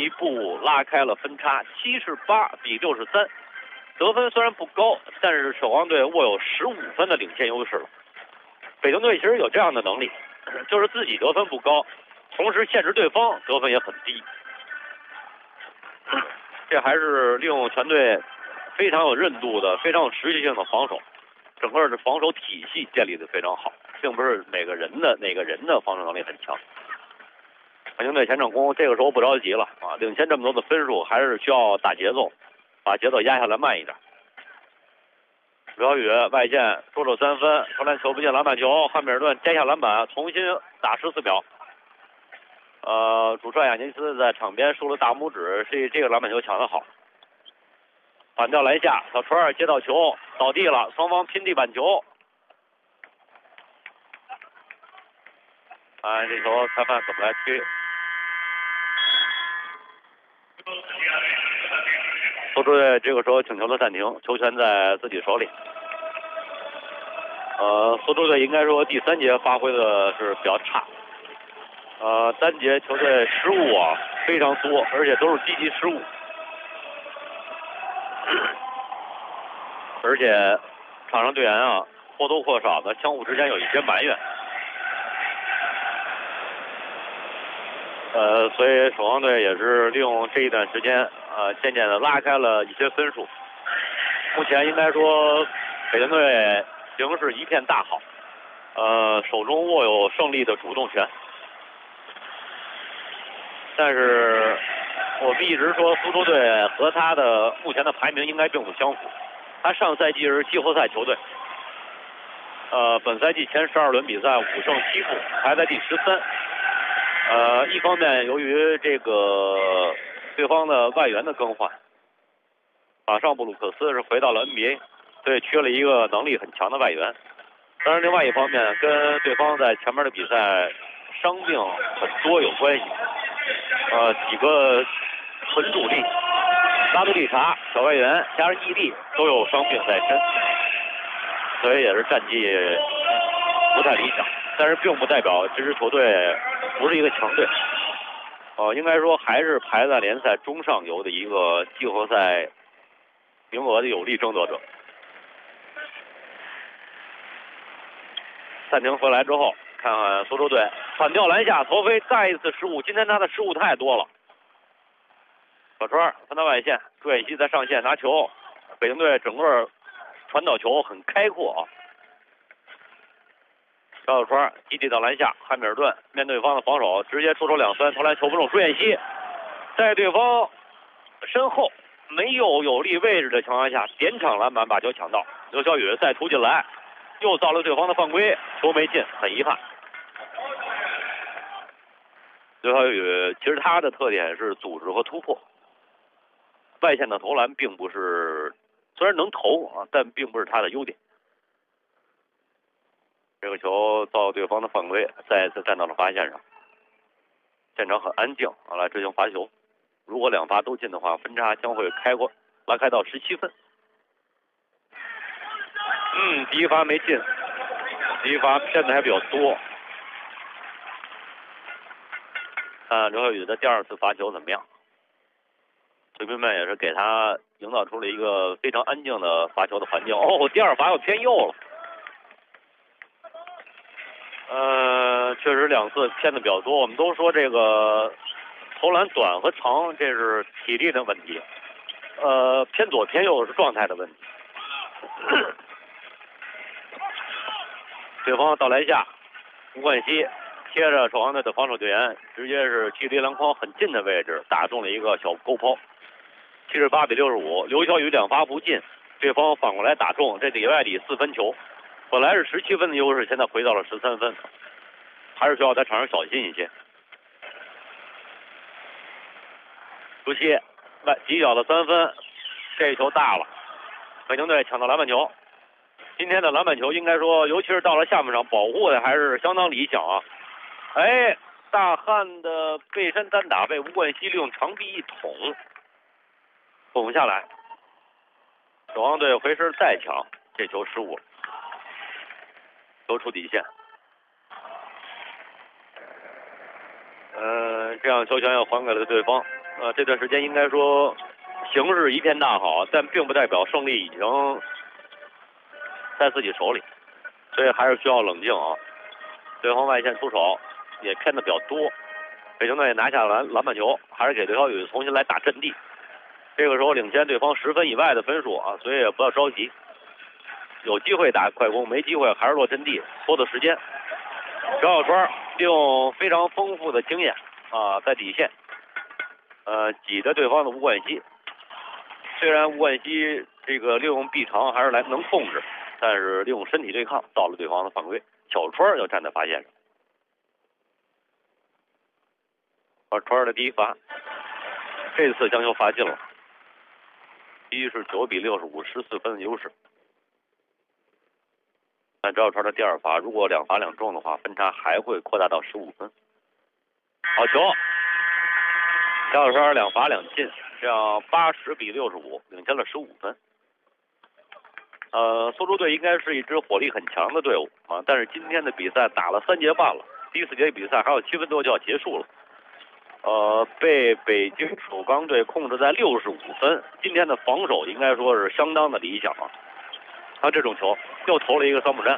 一步拉开了分差，78比63。得分虽然不高，但是守望队握有15分的领先优势了。北京队其实有这样的能力，就是自己得分不高，同时限制对方得分也很低。这还是利用全队非常有韧度的、非常有持续性的防守，整个的防守体系建立的非常好，并不是哪个人的防守能力很强。北京队前场攻这个时候不着急了啊，领先这么多的分数，还是需要打节奏，把节奏压下来慢一点。刘晓宇外线捉住3分，投篮球不进篮板球，汉密尔顿摘下篮板，重新打14秒。主帅亚尼斯在场边竖了大拇指，这个篮板球抢得好。反掉篮下，小川接到球倒地了，双方拼地板球。看这球裁判怎么来吹。苏州队这个时候请求了暂停，球权在自己手里。苏州队应该说第3节发挥的是比较差。单节球队失误啊非常多，而且都是积极失误，而且场上队员啊或多或少的相互之间有一些埋怨。所以守望队也是利用这一段时间，渐渐的拉开了一些分数。目前应该说北京队形势一片大好，手中握有胜利的主动权。但是我们一直说苏州队和他的目前的排名应该并不相符。他上赛季是季后赛球队，本赛季前12轮比赛5胜7负，排在第13。一方面由于这个对方的外援的更换，马上布鲁克斯是回到了 NBA， 所以缺了一个能力很强的外援。当然另外一方面跟对方在前面的比赛伤病很多有关系。几个纯主力，拉德利查、小外援加上伊利都有伤病在身，所以也是战绩不太理想。但是并不代表这支球队不是一个强队。应该说还是排在联赛中上游的一个季后赛名额的有力争夺者。暂停回来之后，看看苏州队反掉篮下投飞，再一次失误。今天他的失误太多了。小川分到外线，朱远熙在上线拿球，北京队整个传导球很开阔啊。小川击地到篮下，汉密尔顿面对方的防守，直接出手2分，投篮球不中。朱远熙在对方身后没有有利位置的情况下，点场篮板把球抢到。刘晓宇再突进来，又造了对方的犯规，球没进，很遗憾。刘晓宇其实他的特点是组织和突破，外线的投篮并不是，虽然能投啊，但并不是他的优点。这个球造对方的犯规，再一次站到了罚线上，现场很安静啊，来执行罚球。如果2罚都进的话，分差将会拉开到17分。第1罚没进，第1罚骗的还比较多。看刘晓宇的第2次罚球怎么样？球迷们也是给他营造出了一个非常安静的罚球的环境。第2罚又偏右了。确实2次偏的比较多。我们都说这个投篮短和长，这是体力的问题。偏左偏右是状态的问题。对方到篮下，吴冠希贴着守望队的防守队员，直接是距离篮筐很近的位置打中了一个小勾抛。78比65，刘晓宇2罚不进，对方反过来打中，这里外里4分球。本来是17分的优势，现在回到了13分，还是需要在场上小心一些。朱熹几脚的3分，这一球大了，北京队抢到篮板球。今天的篮板球应该说，尤其是到了下半场，保护的还是相当理想啊。大汉的背身单打被吴冠希利用长臂一捅下来，守望队回身再抢，这球失误了，球出底线。这样球权又还给了对方。 这段时间应该说形势一片大好，但并不代表胜利已经在自己手里，所以还是需要冷静啊。对方外线出手也偏的比较多，北京队拿下篮板球，还是给刘晓宇重新来打阵地。这个时候领先对方10分以外的分数啊，所以也不要着急，有机会打快攻，没机会还是落阵地，拖的时间。张小川利用非常丰富的经验啊，在底线挤着对方的吴冠希。虽然吴冠希这个利用臂长还是能控制，但是利用身体对抗到了对方的犯规，小川要站在罚线上。川的第一罚，这次将球罚进了，一是9比65，14分的优势。但赵小川的第二罚，如果2罚2中的话，分差还会扩大到15分。好球，赵小川2罚2进，这样80比65，领先了15分。苏州队应该是一支火力很强的队伍啊，但是今天的比赛打了3节半了，第4节比赛还有7分多就要结束了。被北京首钢队控制在65分，今天的防守应该说是相当的理想啊。他这种球又投了一个3步战，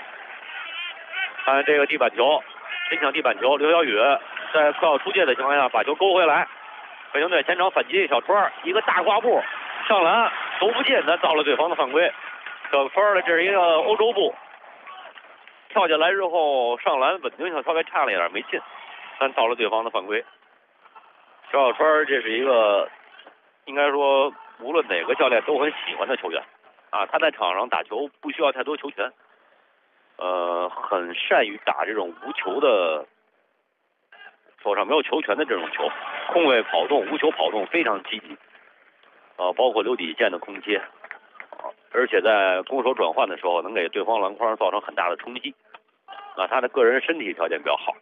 看这个地板球，拼抢地板球，刘晓宇在快要出界的情况下把球勾回来，北京队前场反击，小川一个大挂步上篮，投不进，他到了对方的犯规。小川的这是一个欧洲步，跳下来之后上篮稳定性稍微差了一点，没进，但到了对方的犯规。赵小川这是一个应该说无论哪个教练都很喜欢的球员啊，他在场上打球不需要太多球权，很善于打这种无球的，手上没有球权的这种球，空位跑动、无球跑动非常积极，包括留底线的空接，而且在攻守转换的时候能给对方篮筐造成很大的冲击，他的个人身体条件比较好。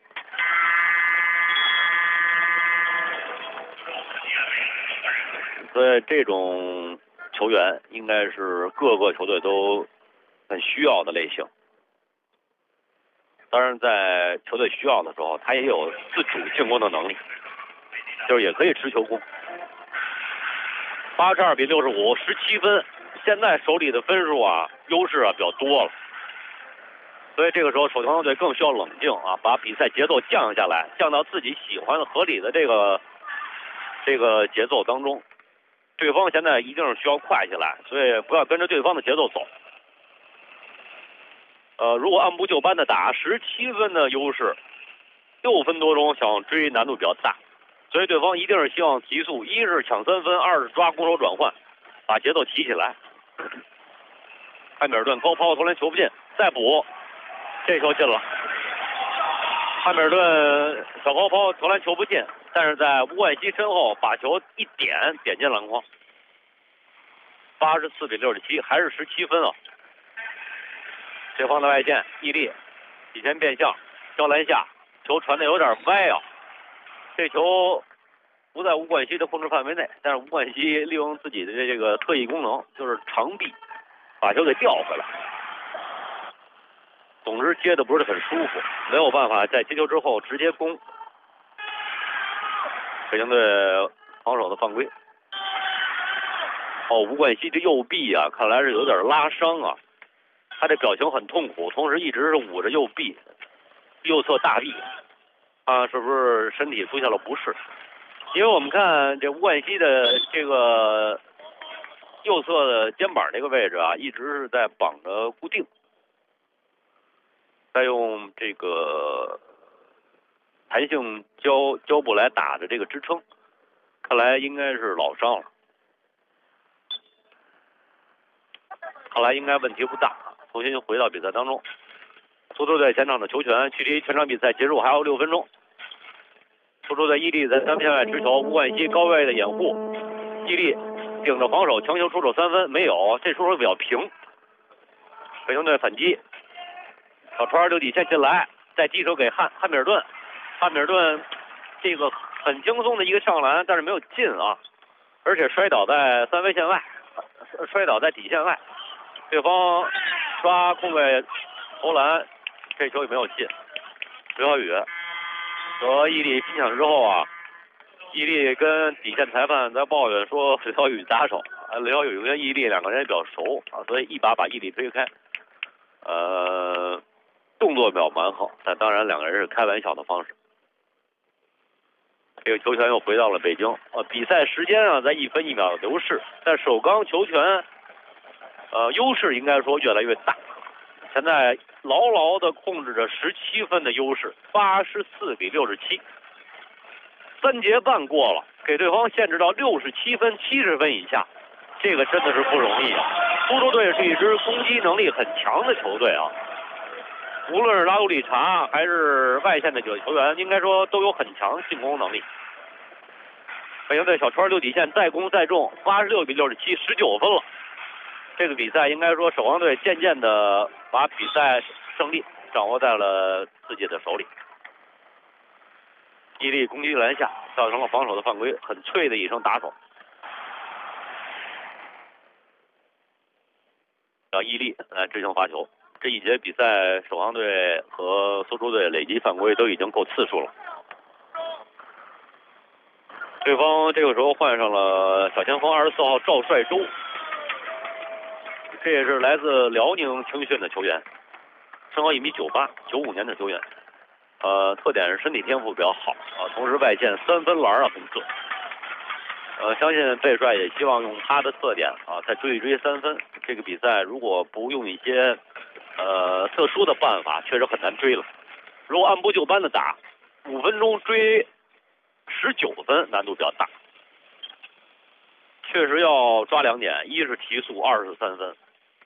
所以这种球员应该是各个球队都很需要的类型。当然，在球队需要的时候，他也有自主进攻的能力，就是也可以持球攻。82比65， 17分，现在手里的分数啊，优势啊比较多了。所以这个时候，首钢队更需要冷静啊，把比赛节奏降下来，降到自己喜欢的合理的这个节奏当中。对方现在一定是需要快起来，所以不要跟着对方的节奏走。如果按部就班的打，17分的优势，6分多钟想追难度比较大，所以对方一定是希望提速，一是抢3分，二是抓攻守转换，把节奏提起来。汉密尔顿高抛投篮球不进，再补，这球进了。汉密尔顿小高抛投篮球不进，但是在吴冠希身后把球一点进篮筐。84比67，还是17分啊。对方的外线，毅力底线变向，交篮下，球传的有点歪啊。这球不在吴冠希的控制范围内，但是吴冠希利用自己的这个特异功能，就是长臂，把球给调回来。总之接的不是很舒服，没有办法在接球之后直接攻。北京队防守的犯规。吴冠希这右臂啊，看来是有点拉伤啊。他这表情很痛苦，同时一直是捂着右臂，右侧大臂，是不是身体出现了不适？因为我们看这吴冠希的这个右侧的肩膀这个位置啊，一直是在绑着固定，再用这个弹性胶布来打着这个支撑，看来应该是老伤了，看来应该问题不大。重新回到比赛当中，苏州队前场的球权，距离全场比赛结束还有6分钟。苏州队伊利在3分线外持球，吴冠希高位的掩护，伊利顶着防守强行出手3分，没有，这出手比较平。北京队反击，小川留底线进来，再低手给汉密尔顿，汉密尔顿这个很轻松的一个上篮，但是没有进啊，而且摔倒在3分线外，摔倒在底线外，对方抓空位投篮，这球也没有进。刘晓宇和伊利拼抢之后啊， 伊利跟底线裁判在抱怨说刘小雨打手，刘小雨跟伊利两个人也比较熟啊，所以一把伊利推开，动作比较蛮横，但当然两个人是开玩笑的方式。这个球权又回到了北京，比赛时间啊在1分1秒的流逝，但首钢球权，优势应该说越来越大，现在牢牢的控制着17分的优势，84比67。3节半过了，给对方限制到67分、70分以下，这个真的是不容易啊！苏州队是一支攻击能力很强的球队啊，无论是拉杜里查还是外线的几个球员，应该说都有很强进攻能力。北京队小川溜底线再攻再中，86比67，19分了。这个比赛应该说首钢队渐渐的把比赛胜利掌握在了自己的手里。伊利攻击篮下，造成了防守的犯规，很脆的一声打手。让伊利来执行罚球。这一节比赛，首钢队和苏州队累计犯规都已经够次数了。对方这个时候换上了小前锋24号赵帅洲，这也是来自辽宁青训的球员，身高1.98米，95年的球员。特点是身体天赋比较好啊，同时外线3分篮啊很准。相信贝帅也希望用他的特点啊，再追一追3分。这个比赛如果不用一些特殊的办法，确实很难追了。如果按部就班的打，5分钟追19分难度比较大。确实要抓2点，一是提速，二是3分。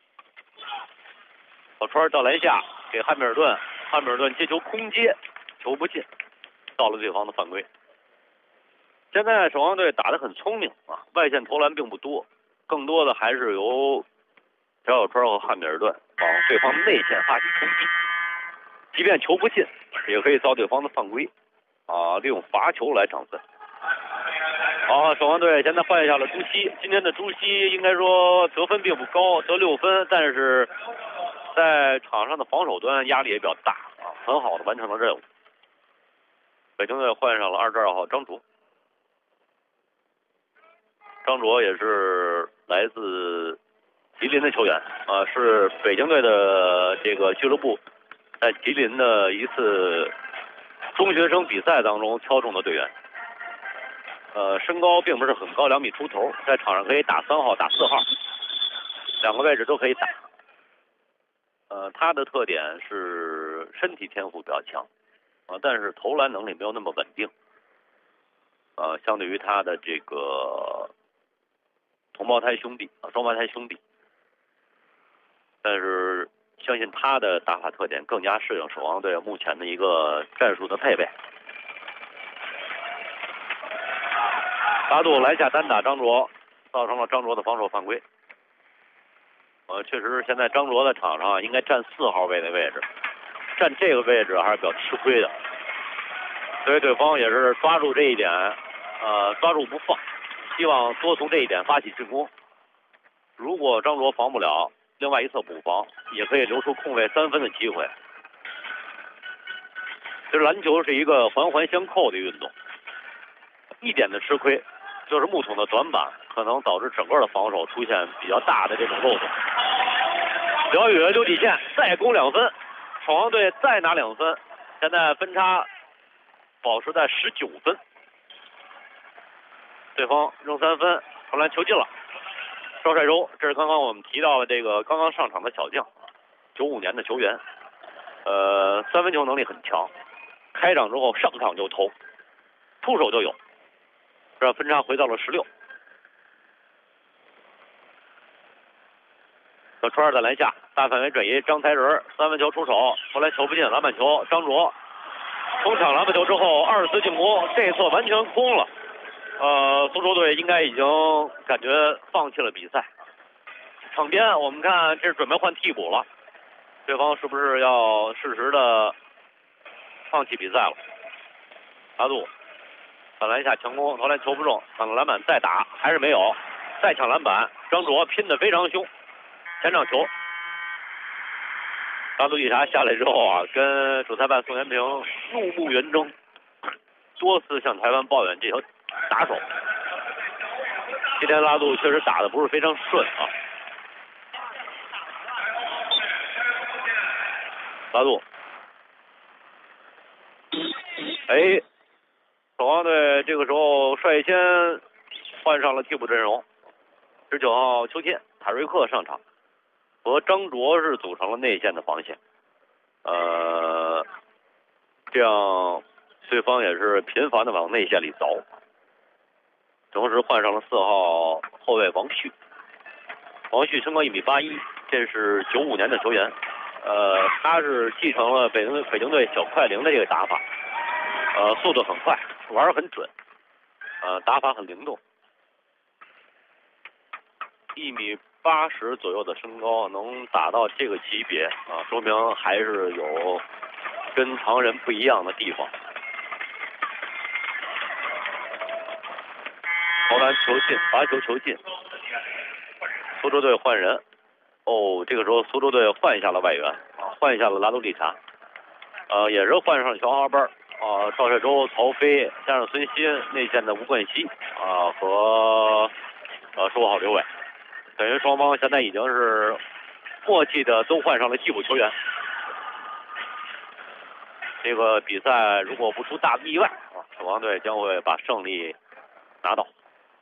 小川到篮下给汉密尔顿，汉密尔顿接球空接，球不进，到了对方的犯规。现在首钢队打得很聪明啊，外线投篮并不多，更多的还是由小川和汉密尔顿往对方内线发起冲击，即便球不进，也可以遭对方的犯规啊，利用罚球来涨分。好，首钢队现在换下了朱熹，今天的朱熹应该说得分并不高，得6分，但是在场上的防守端压力也比较大啊，很好的完成了任务。北京队换上了22号张卓，张卓也是来自吉林的球员啊，是北京队的这个俱乐部在吉林的一次中学生比赛当中挑中的队员。身高并不是很高，2米出头，在场上可以打3号、打4号，两个位置都可以打。他的特点是身体天赋比较强但是投篮能力没有那么稳定相对于他的这个双胞胎兄弟，但是相信他的打法特点更加适应首钢队目前的一个战术的配备。巴杜篮下单打张卓，造成了张卓的防守犯规。确实现在张卓在场上应该站4号位的位置，站这个位置还是比较吃亏的，所以对方也是抓住这一点，抓住不放，希望多从这一点发起进攻。如果张卓防不了，另外一侧补防也可以留出空位3分的机会。其实篮球是一个环环相扣的运动，一点的吃亏就是木桶的短板可能导致整个的防守出现比较大的这种漏洞。刘宇留底线再攻2分，首钢队再拿2分，现在分差保持在19分。对方扔3分，投篮球进了。赵帅洲，这是刚刚我们提到的这个刚刚上场的小将，95年的球员，3分球能力很强，开场之后上场就投，出手就有，这分差回到了16。小川在篮下大范围转移，张才仁3分球出手，后来球不进，篮板球张卓冲抢篮板球之后2次进攻，这一侧完全空了。苏州队应该已经感觉放弃了比赛。场边我们看这是准备换替补了，对方是不是要适时的放弃比赛了？阿杜在篮下强攻，投篮球不中，抢篮板再打还是没有，再抢篮板，张卓拼得非常凶，前场球。拉杜里查下来之后啊，跟主裁判宋元平怒目圆睁，多次向裁判抱怨这条打手。今天拉杜确实打的不是非常顺啊。拉杜，哎，守望队这个时候率先换上了替补阵容，19号邱天、塔瑞克上场，和张卓是组成了内线的防线。这样对方也是频繁的往内线里凿。同时换上了4号后卫王旭，王旭身高1.81米，这是95年的球员。他是继承了北京队小快灵的这个打法，速度很快，玩儿很准，打法很灵动。1.80米左右的身高，能打到这个级别啊，说明还是有跟常人不一样的地方。投篮球进，罚球球进。苏州队换人，这个时候苏州队换下了外援啊，换下了拉杜利查，也是换上小哈班赵帅洲、曹飞，加上孙鑫，内线的吴冠希和15号刘伟，等于双方现在已经是默契的都换上了替补球员。这个比赛如果不出大的意外啊，守望队将会把胜利拿到。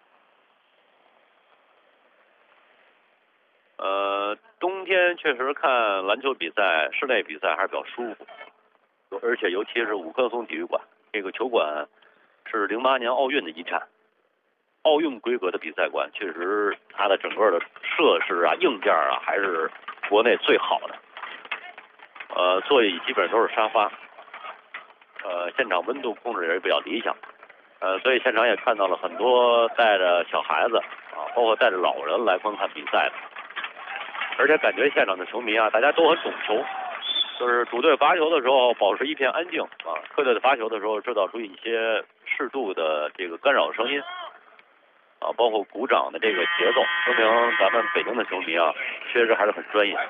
冬天确实看篮球比赛，室内比赛还是比较舒服，而且尤其是五棵松体育馆，这个球馆是08年奥运的遗产，奥运规格的比赛馆，确实它的整个的设施啊、硬件啊还是国内最好的。座椅基本上都是沙发，现场温度控制也是比较理想，所以现场也看到了很多带着小孩子啊，包括带着老人来观看比赛的。而且感觉现场的球迷啊，大家都很懂球，就是主队罚球的时候保持一片安静啊，客队的罚球的时候制造出一些适度的这个干扰声音啊，包括鼓掌的这个节奏，说明咱们北京的球迷啊，确实还是很专业。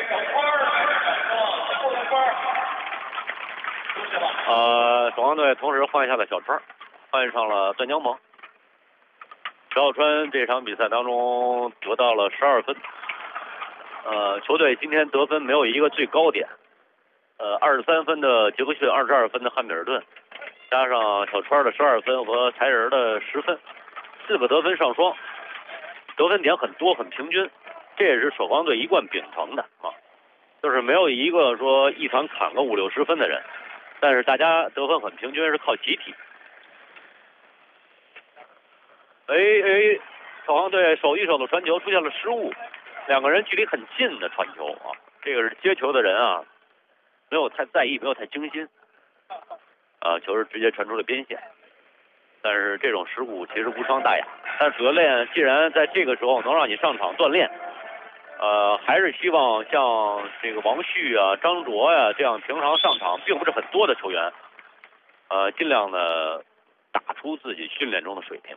守望队同时换下了小川，换上了段江鹏。赵小川这场比赛当中得到了12分。球队今天得分没有一个最高点，23分的杰克逊，22分的汉密尔顿，加上小川的12分和才人的10分，4个得分上双，得分点很多很平均，这也是守望队一贯秉承的啊，就是没有一个说一场砍个50、60分的人，但是大家得分很平均，是靠集体。守望队手一手的传球出现了失误。2个人距离很近的传球啊，这个是接球的人啊，没有太在意，没有太精心，球是直接传出了边线。但是这种失误其实无伤大雅。但主教练既然在这个时候能让你上场锻炼，还是希望像这个王旭啊、张卓呀这样平常上场并不是很多的球员，尽量的打出自己训练中的水平。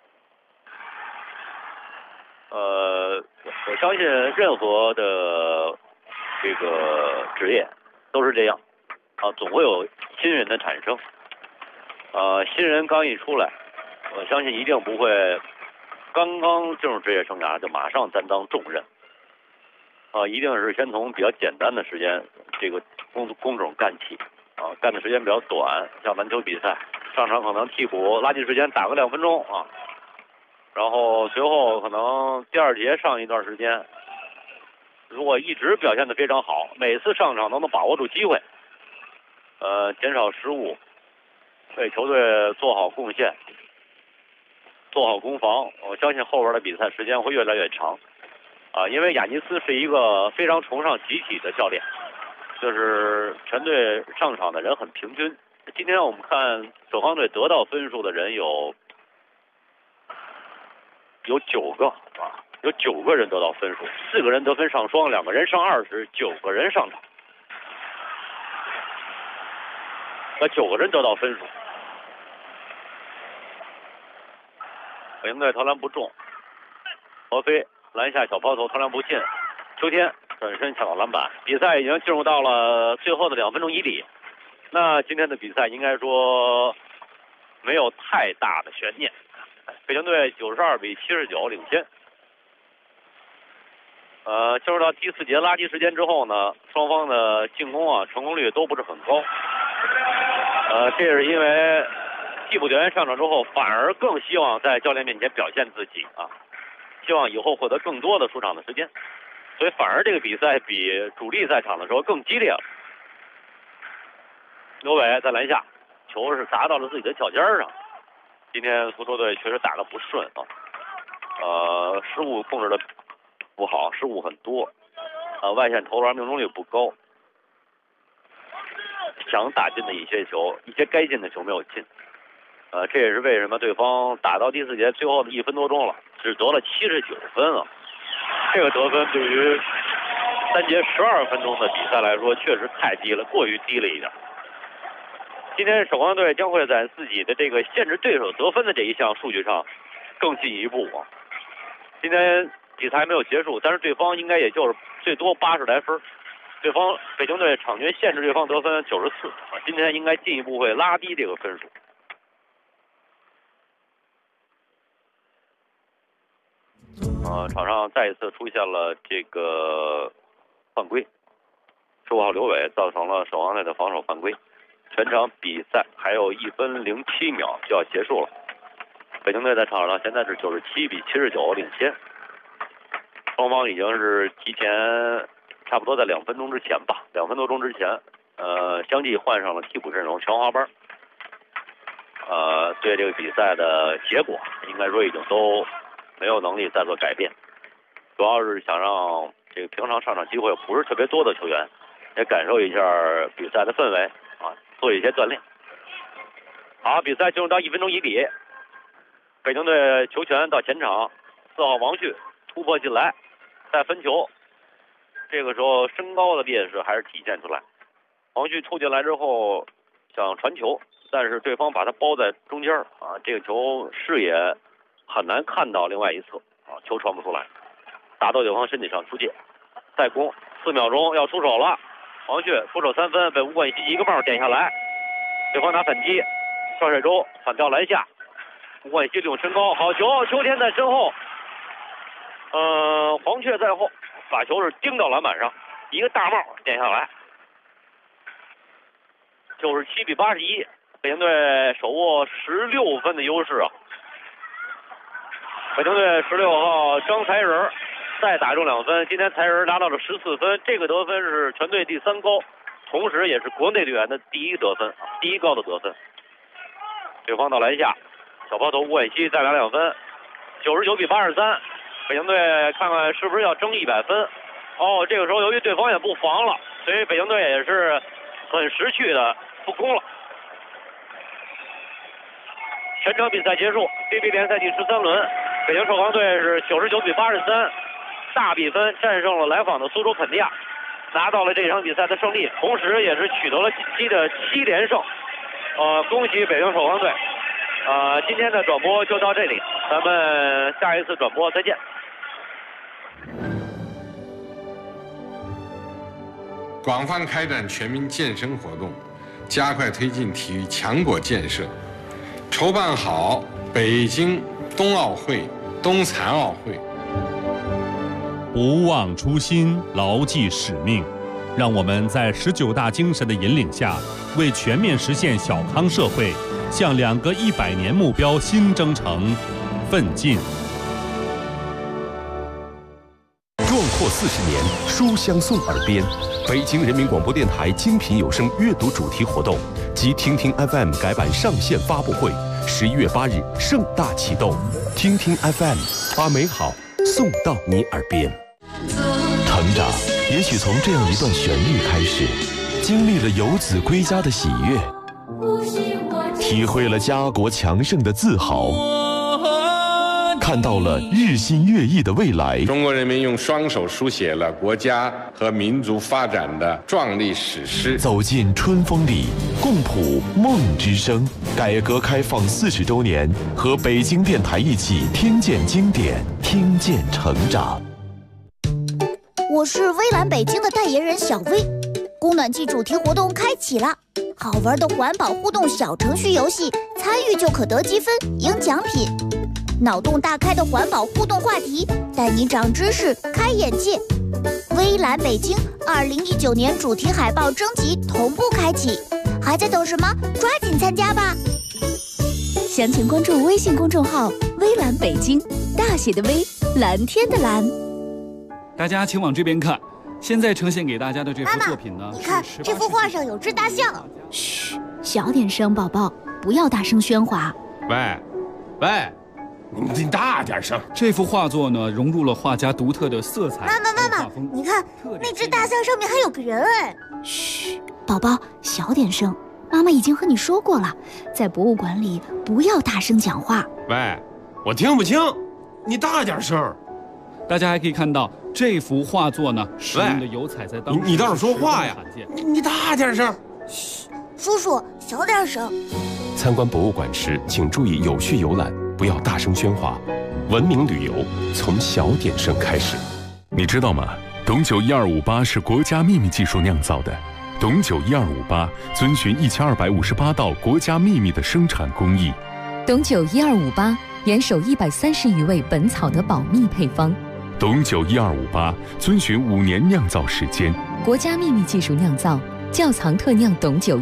我相信任何的这个职业都是这样啊，总会有新人的产生。新人刚一出来，我相信一定不会刚刚进入职业生涯就马上担当重任。一定是先从比较简单的时间这个工种干起啊，干的时间比较短，像篮球比赛上场可能替补拉近时间打个2分钟啊。然后随后可能第2节上一段时间，如果一直表现得非常好，每次上场都能把握住机会，减少失误，为球队做好贡献，做好攻防，我相信后边的比赛时间会越来越长因为亚尼斯是一个非常崇尚集体的教练，就是全队上场的人很平均。今天我们看守望队得到分数的人有9个有9个人得到分数，4个人得分上双，2个人上20，9个人上场，那9个人得到分数。北京队投篮不中，何飞篮下小抛投投篮不进，秋天转身抢到篮板。比赛已经进入到了最后的2分钟以里。那今天的比赛应该说没有太大的悬念。北京队92比79领先。进入到第4节垃圾时间之后呢，双方的进攻成功率都不是很高。这是因为替补球员上场之后，反而更希望在教练面前表现自己希望以后获得更多的出场的时间，所以反而这个比赛比主力在场的时候更激烈了。刘伟在篮下，球是砸到了自己的脚尖上。今天苏州队确实打得不顺失误控制的不好，失误很多，外线投篮命中率不高，想打进的一些球，一些该进的球没有进，这也是为什么对方打到第4节最后的1分多钟了，只得了79分这个得分对于3节12分钟的比赛来说，确实太低了，过于低了一点。今天首钢队将会在自己的这个限制对手得分的这一项数据上更进一步今天比赛还没有结束，但是对方应该也就是最多80来分。对方北京队场均限制对方得分94今天应该进一步会拉低这个分数。场上再一次出现了这个犯规，15号刘伟造成了首钢队的防守犯规。全场比赛还有1分07秒就要结束了，北京队在场上现在是97比79领先。双方已经是提前差不多在2分钟之前吧，2分多钟之前，相继换上了替补阵容全华班。对这个比赛的结果应该说已经都没有能力再做改变，主要是想让这个平常上场机会不是特别多的球员也感受一下比赛的氛围做一些锻炼。好，比赛进入到1分钟1比，北京队球权到前场，4号王旭突破进来，再分球，这个时候身高的劣势还是体现出来。王旭突进来之后想传球，但是对方把他包在中间这个球视野很难看到另外一侧球传不出来，打到对方身体上出界，再攻4秒钟要出手了。王旭出手3分被吴冠希一个帽点下来，对方拿反击，赵帅洲反跳篮下，吴冠希利用身高好球，秋天在身后，黄雀在后，把球是盯到篮板上，一个大帽点下来，97比81，北京队手握16分的优势北京队16号张才仁再打中2分，今天才仁拿到了14分，这个得分是全队第3高，同时也是国内队员的第1得分，第1高的得分。对方到篮下，小抛投吴冠希再拿2分，99比83，北京队看看是不是要争100分。这个时候由于对方也不防了，所以北京队也是很识趣的不攻了。全场比赛结束 ，CBA 联赛第13轮，北京首钢队是99比83。大比分战胜了来访的苏州肯尼亚，拿到了这场比赛的胜利，同时也是取得了近期的7连胜。恭喜北京首钢队。今天的转播就到这里，咱们下一次转播再见。 广泛开展全民健身活动，加快推进体育强国建设，筹办好北京冬奥会、冬残奥会。 不忘初心，牢记使命，让我们在19大精神的引领下，为全面实现小康社会，向2个100年目标新征程奋进。 壮阔40年，书香送耳边。北京人民广播电台精品有声阅读主题活动及听听 FM 改版上线发布会，11月8日盛大启动。听听 FM， 把美好送到你耳边。成长也许从这样一段旋律开始，经历了游子归家的喜悦，体会了家国强盛的自豪，看到了日新月异的未来。 中国人民用双手书写了国家和民族发展的壮丽史诗。 走进春风里，共谱梦之声。改革开放40周年，和北京电台一起听见经典，听见成长。 我是微蓝北京的代言人小薇。 供暖季主题活动开启了，好玩的环保互动小程序游戏，参与就可得积分、赢奖品。脑洞大开的环保互动话题，带你长知识、开眼界。微蓝北京2019年主题海报征集同步开启，还在等什么？抓紧参加吧！详情关注微信公众号“微蓝北京”，大写的微，蓝天的蓝。 大家请往这边看，现在呈现给大家的这幅作品呢， 你看这幅画上有只大象。 嘘，小点声，宝宝，不要大声喧哗。 喂，你大点声。 这幅画作呢，融入了画家独特的色彩。 妈妈，你看那只大象上面还有个人哎。 嘘，宝宝，小点声。妈妈已经和你说过了，在博物馆里不要大声讲话。 喂，我听不清，你大点声。 大家还可以看到这幅画作呢，使用的油彩在当时你倒是说话呀！你大点声。 嘘，叔叔小点声。 参观博物馆时，请注意有序游览，不要大声喧哗。文明旅游从小点声开始。 你知道吗？董酒1258是国家秘密技术酿造的。董酒1258遵循1258道国家秘密的生产工艺。 董酒1258严守130余味本草的保密配方。 董酒1258遵循5年酿造时间。 国家秘密技术酿造，窖藏特酿董酒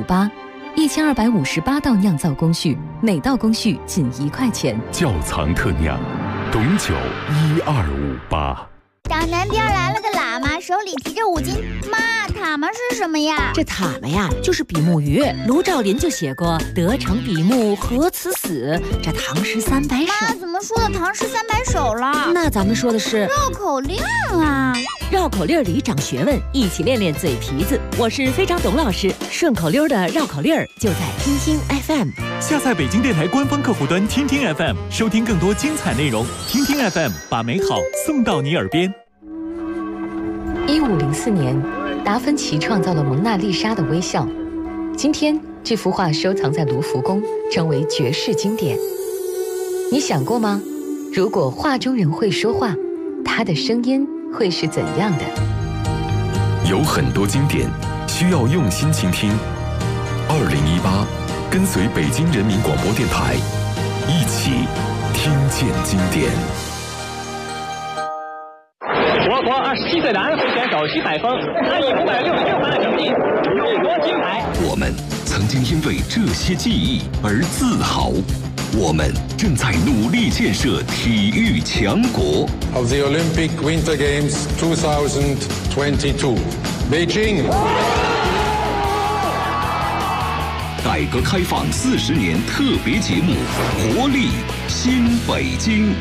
1258，1258道酿造工序，每道工序仅1块钱。 窖藏特酿，董酒1258。 大南边来了个喇嘛，手里提着5斤。妈，塔嘛是什么呀？ 这塔嘛呀，就是比目鱼。卢照邻就写过“得成比目何辞死”，这唐诗300首。 妈，怎么说的唐诗300首了？ 那咱们说的是绕口令啊！ 绕口令里长学问，一起练练嘴皮子。我是非常董老师，顺口溜的绕口令就在听听 FM。 下载北京电台官方客户端听听 FM， 收听更多精彩内容。听听 FM， 把美好送到你耳边。 1504年，达芬奇创造了蒙娜丽莎的微笑。今天，这幅画收藏在卢浮宫，成为绝世经典。你想过吗？如果画中人会说话，他的声音会是怎样的？ 有很多经典需要用心倾听。2018，跟随北京人民广播电台，一起听见经典。 我国27岁的安徽选手徐采峰，他以566分的成绩荣获金牌。 我们曾经因为这些记忆而自豪，我们正在努力建设体育强国。 Of the Olympic Winter Games 2022, Beijing. 改革开放40年特别节目《活力新北京》。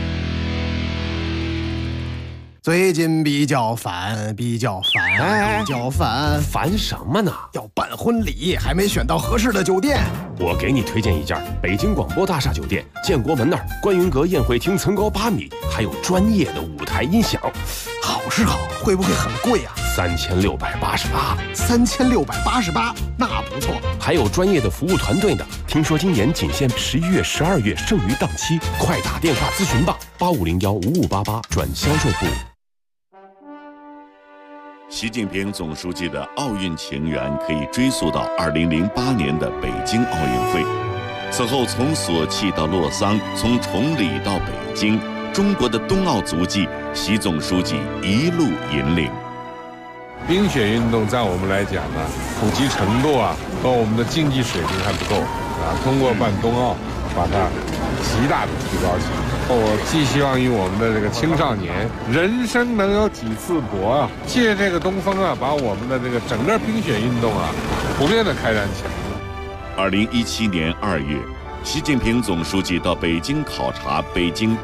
最近比较烦， 烦什么呢？ 要办婚礼，还没选到合适的酒店。 我给你推荐一家北京广播大厦酒店，建国门那儿观云阁宴会厅层高8米，还有专业的舞台音响。 好是好，会不会很贵啊 ？3688， 那不错。 还有专业的服务团队呢。听说今年仅限11月、12月剩余档期，快打电话咨询吧，85015588转销售部。 习近平总书记的奥运情缘可以追溯到2008年的北京奥运会。此后，从索契到洛桑，从崇礼到北京，中国的冬奥足迹，习总书记一路引领。 冰雪运动在我们来讲呢，普及程度和我们的竞技水平还不够通过办冬奥，把它极大的提高起来。我寄希望于我们的这个青少年，人生能有几次搏借这个东风把我们的这个整个冰雪运动普遍的开展起来。 2017年2月，习近平总书记到北京考察北京